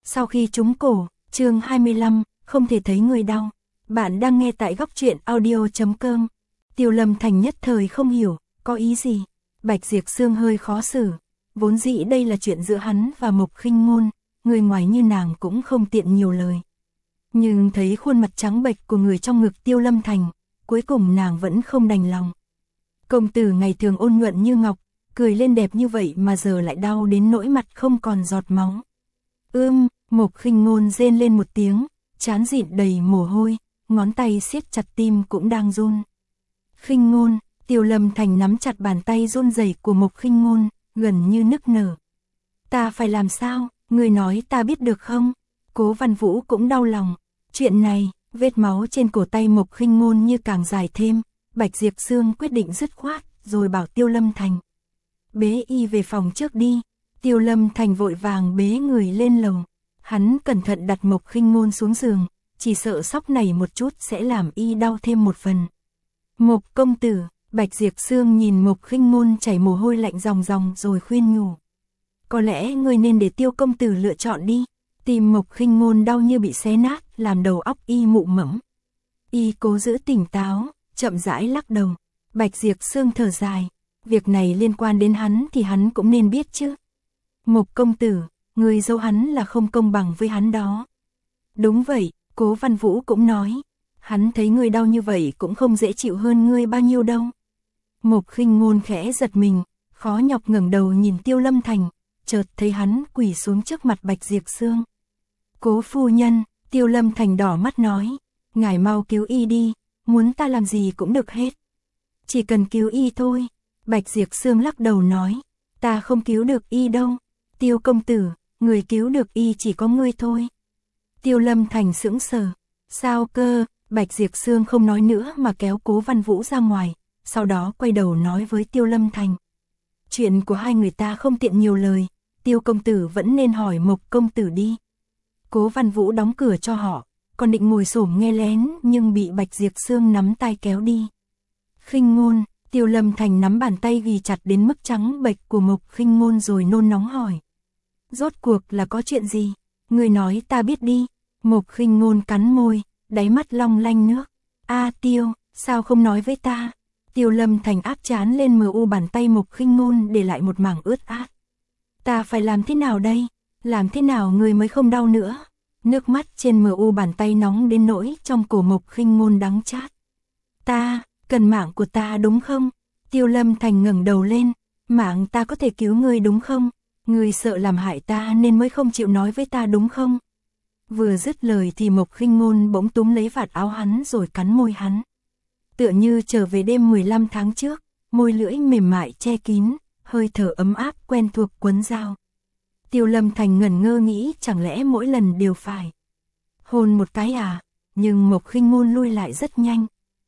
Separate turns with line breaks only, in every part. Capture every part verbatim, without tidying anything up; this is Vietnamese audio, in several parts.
Sau khi trúng cổ, chương hai mươi lăm, không thể thấy người đau. Bạn đang nghe tại góc truyện audio chấm com. Tiêu Lâm Thành nhất thời không hiểu, có ý gì. Bạch Diệp Sương hơi khó xử. Vốn dĩ đây là chuyện giữa hắn và Mộc Khinh Ngôn, người ngoài như nàng cũng không tiện nhiều lời. Nhưng thấy khuôn mặt trắng bệch của người trong ngực Tiêu Lâm Thành, cuối cùng nàng vẫn không đành lòng. Công tử ngày thường ôn nhuận như ngọc, cười lên đẹp như vậy mà giờ lại đau đến nỗi mặt không còn giọt máu. Ưm, Mộc Khinh Ngôn rên lên một tiếng, trán dịn đầy mồ hôi, ngón tay siết chặt tim cũng đang run. Khinh Ngôn, Tiêu Lâm Thành nắm chặt bàn tay run rẩy của Mộc Khinh Ngôn, gần như nức nở. Ta phải làm sao, người nói ta biết được không? Cố Văn Vũ cũng đau lòng. Chuyện này, vết máu trên cổ tay Mộc Khinh Ngôn như càng dài thêm, Bạch Diệp Sương quyết định dứt khoát, rồi bảo Tiêu Lâm Thành. Bế y về phòng trước đi. Tiêu Lâm Thành vội vàng bế người lên lầu. Hắn cẩn thận đặt Mộc Khinh Ngôn xuống giường, chỉ sợ sóc này một chút sẽ làm y đau thêm một phần. Mộc công tử, Bạch Diệp Sương nhìn Mộc Khinh Ngôn chảy mồ hôi lạnh ròng ròng rồi khuyên nhủ. Có lẽ ngươi nên để Tiêu công tử lựa chọn đi. Tim Mộc Khinh Ngôn đau như bị xé nát, làm đầu óc y mụ mẫm. Y cố giữ tỉnh táo, chậm rãi lắc đầu. Bạch Diệp Sương thở dài. Việc này liên quan đến hắn thì hắn cũng nên biết chứ. Mộc công tử, người dâu hắn là không công bằng với hắn đó. Đúng vậy, Cố Văn Vũ cũng nói. Hắn thấy người đau như vậy cũng không dễ chịu hơn ngươi bao nhiêu đâu. Mộc Khinh Ngôn khẽ giật mình, khó nhọc ngẩng đầu nhìn Tiêu Lâm Thành, chợt thấy hắn quỳ xuống trước mặt Bạch Diệp Sương. Cố phu nhân, Tiêu Lâm Thành đỏ mắt nói, ngài mau cứu y đi, muốn ta làm gì cũng được hết. Chỉ cần cứu y thôi. Bạch Diệp Sương lắc đầu nói, ta không cứu được y đâu. Tiêu công tử, người cứu được y chỉ có ngươi thôi. Tiêu Lâm Thành sững sờ. Sao cơ? Bạch Diệp Sương không nói nữa mà kéo Cố Văn Vũ ra ngoài, sau đó quay đầu nói với Tiêu Lâm Thành. Chuyện của hai người ta không tiện nhiều lời, Tiêu công tử vẫn nên hỏi Mộc công tử đi. Cố Văn Vũ đóng cửa cho họ, còn định ngồi xổm nghe lén nhưng bị Bạch Diệp Sương nắm tay kéo đi. Khinh Ngôn, Tiêu Lâm Thành nắm bàn tay ghi chặt đến mức trắng bệch của Mộc Khinh Ngôn rồi nôn nóng hỏi. Rốt cuộc là có chuyện gì? Người nói ta biết đi. Mộc Khinh Ngôn cắn môi, đáy mắt long lanh nước. A Tiêu, sao không nói với ta? Tiêu Lâm Thành áp trán lên mờ u bàn tay Mộc Khinh Ngôn để lại một mảng ướt át. Ta phải làm thế nào đây? Làm thế nào người mới không đau nữa? Nước mắt trên mờ u bàn tay nóng đến nỗi trong cổ Mộc Khinh Ngôn đắng chát. Ta, cần mạng của ta đúng không? Tiêu Lâm Thành ngẩng đầu lên, mạng ta có thể cứu ngươi đúng không? Ngươi sợ làm hại ta nên mới không chịu nói với ta đúng không? Vừa dứt lời thì Mộc Khinh Ngôn bỗng túm lấy vạt áo hắn rồi cắn môi hắn. Tựa như trở về đêm mười lăm tháng trước, môi lưỡi mềm mại che kín, hơi thở ấm áp quen thuộc quấn dao. Tiêu Lâm Thành ngẩn ngơ nghĩ chẳng lẽ mỗi lần đều phải hôn một cái à, nhưng Mộc Khinh Ngôn lui lại rất nhanh.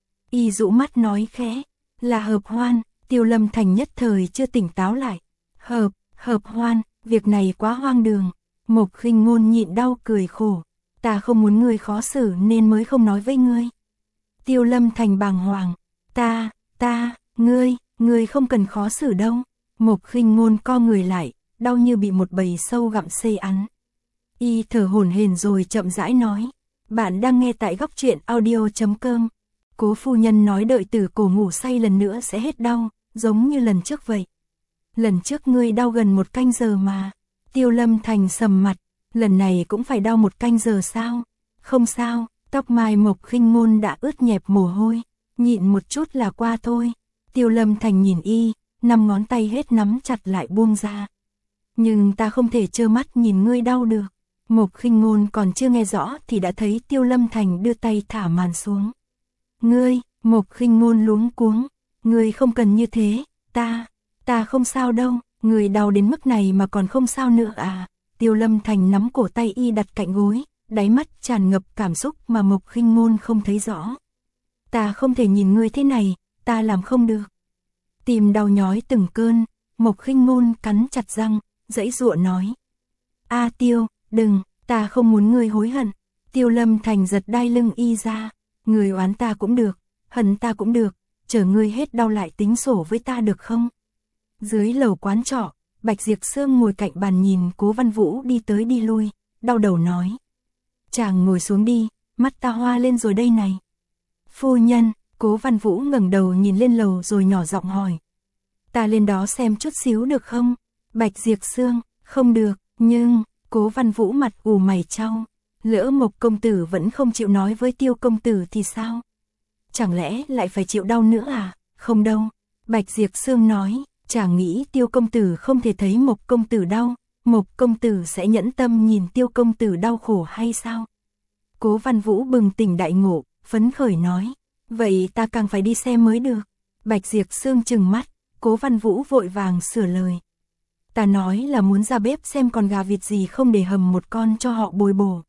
Y dụ mắt nói khẽ, là hợp hoan. Tiêu Lâm Thành nhất thời chưa tỉnh táo lại. Hợp, hợp hoan, việc này quá hoang đường. Mộc Khinh Ngôn nhịn đau cười khổ, ta không muốn ngươi khó xử nên mới không nói với ngươi. Tiêu Lâm Thành bàng hoàng, ta, ta, ngươi, ngươi không cần khó xử đâu. Mộc Khinh Ngôn co người lại, đau như bị một bầy sâu gặm xê ăn. Y thở hổn hển rồi chậm rãi nói, bạn đang nghe tại góc truyện audio chấm com. Cố phu nhân nói đợi tử cổ ngủ say lần nữa sẽ hết đau, giống như lần trước vậy. Lần trước ngươi đau gần một canh giờ mà. Tiêu Lâm Thành sầm mặt, lần này cũng phải đau một canh giờ sao? Không sao, tóc mai Mộc Khinh Ngôn đã ướt nhẹp mồ hôi, nhịn một chút là qua thôi. Tiêu Lâm Thành nhìn y, năm ngón tay hết nắm chặt lại buông ra. Nhưng ta không thể trơ mắt nhìn ngươi đau được. Mộc Khinh Ngôn còn chưa nghe rõ thì đã thấy Tiêu Lâm Thành đưa tay thả màn xuống. Ngươi, Mộc Khinh Ngôn luống cuống, ngươi không cần như thế, ta, ta không sao đâu, ngươi đau đến mức này mà còn không sao nữa à? Tiêu Lâm Thành nắm cổ tay y đặt cạnh gối, đáy mắt tràn ngập cảm xúc mà Mộc Khinh Ngôn không thấy rõ. Ta không thể nhìn ngươi thế này, ta làm không được. Tim đau nhói từng cơn, Mộc Khinh Ngôn cắn chặt răng, giãy giụa nói. A Tiêu, đừng, ta không muốn ngươi hối hận. Tiêu Lâm Thành giật đai lưng y ra. Người oán ta cũng được, hận ta cũng được, chờ ngươi hết đau lại tính sổ với ta được không? Dưới lầu quán trọ, Bạch Diệp Sương ngồi cạnh bàn nhìn Cố Văn Vũ đi tới đi lui, đau đầu nói. Chàng ngồi xuống đi, mắt ta hoa lên rồi đây này. Phu nhân, Cố Văn Vũ ngẩng đầu nhìn lên lầu rồi nhỏ giọng hỏi. Ta lên đó xem chút xíu được không? Bạch Diệp Sương, không được, nhưng, Cố Văn Vũ mặt ủ mày chau. Lỡ Mộc công tử vẫn không chịu nói với Tiêu công tử thì sao? Chẳng lẽ lại phải chịu đau nữa à? Không đâu. Bạch Diệp Sương nói, chàng nghĩ Tiêu công tử không thể thấy Mộc công tử đau, Mộc công tử sẽ nhẫn tâm nhìn Tiêu công tử đau khổ hay sao? Cố Văn Vũ bừng tỉnh đại ngộ, phấn khởi nói, vậy ta càng phải đi xem mới được. Bạch Diệp Sương trừng mắt, Cố Văn Vũ vội vàng sửa lời. Ta nói là muốn ra bếp xem còn gà vịt gì không để hầm một con cho họ bồi bổ.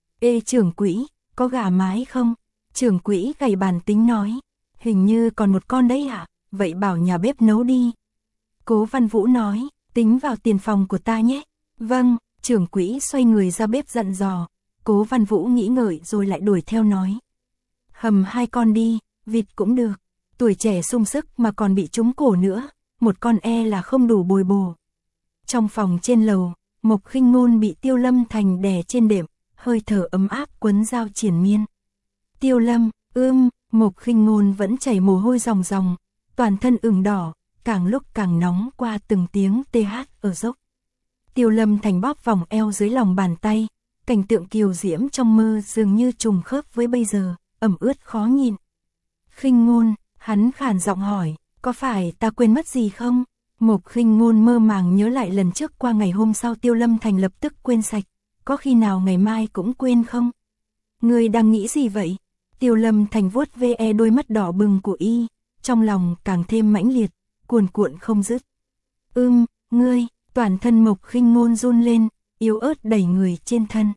Ê trưởng quỹ, có gà mái không? Trưởng quỹ gầy bàn tính nói, hình như còn một con đấy hả? Vậy bảo nhà bếp nấu đi. Cố Văn Vũ nói, tính vào tiền phòng của ta nhé. Vâng, trưởng quỹ xoay người ra bếp dặn dò. Cố Văn Vũ nghĩ ngợi rồi lại đuổi theo nói. Hầm hai con đi, vịt cũng được. Tuổi trẻ sung sức mà còn bị trúng cổ nữa, một con e là không đủ bồi bổ. Trong phòng trên lầu, Mộc Khinh Ngôn bị Tiêu Lâm Thành đè trên đệm, hơi thở ấm áp quấn dao triển miên. Tiêu Lâm, ưm, Mộc Khinh Ngôn vẫn chảy mồ hôi ròng ròng, toàn thân ửng đỏ, càng lúc càng nóng qua từng tiếng tê hát ở dốc. Tiêu Lâm Thành bóp vòng eo dưới lòng bàn tay, cảnh tượng kiều diễm trong mơ dường như trùng khớp với bây giờ, ẩm ướt khó nhìn. Khinh Ngôn, hắn khàn giọng hỏi, có phải ta quên mất gì không? Mộc Khinh Ngôn mơ màng nhớ lại lần trước qua ngày hôm sau Tiêu Lâm Thành lập tức quên sạch, có khi nào ngày mai cũng quên không? Ngươi đang nghĩ gì vậy? Tiêu Lâm Thành vuốt ve đôi mắt đỏ bừng của y, trong lòng càng thêm mãnh liệt, cuồn cuộn không dứt. Ưm, ngươi, toàn thân Mộc Khinh Ngôn run lên, yếu ớt đẩy người trên thân.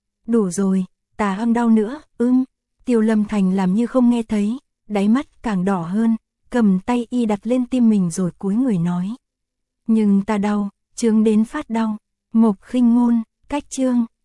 Đủ rồi, ta hâm đau nữa, ưm. Tiêu Lâm Thành làm như không nghe thấy, đáy mắt càng đỏ hơn, cầm tay y đặt lên tim mình rồi cúi người nói. Nhưng ta đau, chướng đến phát đau. Mộc Khinh Ngôn, cách chương.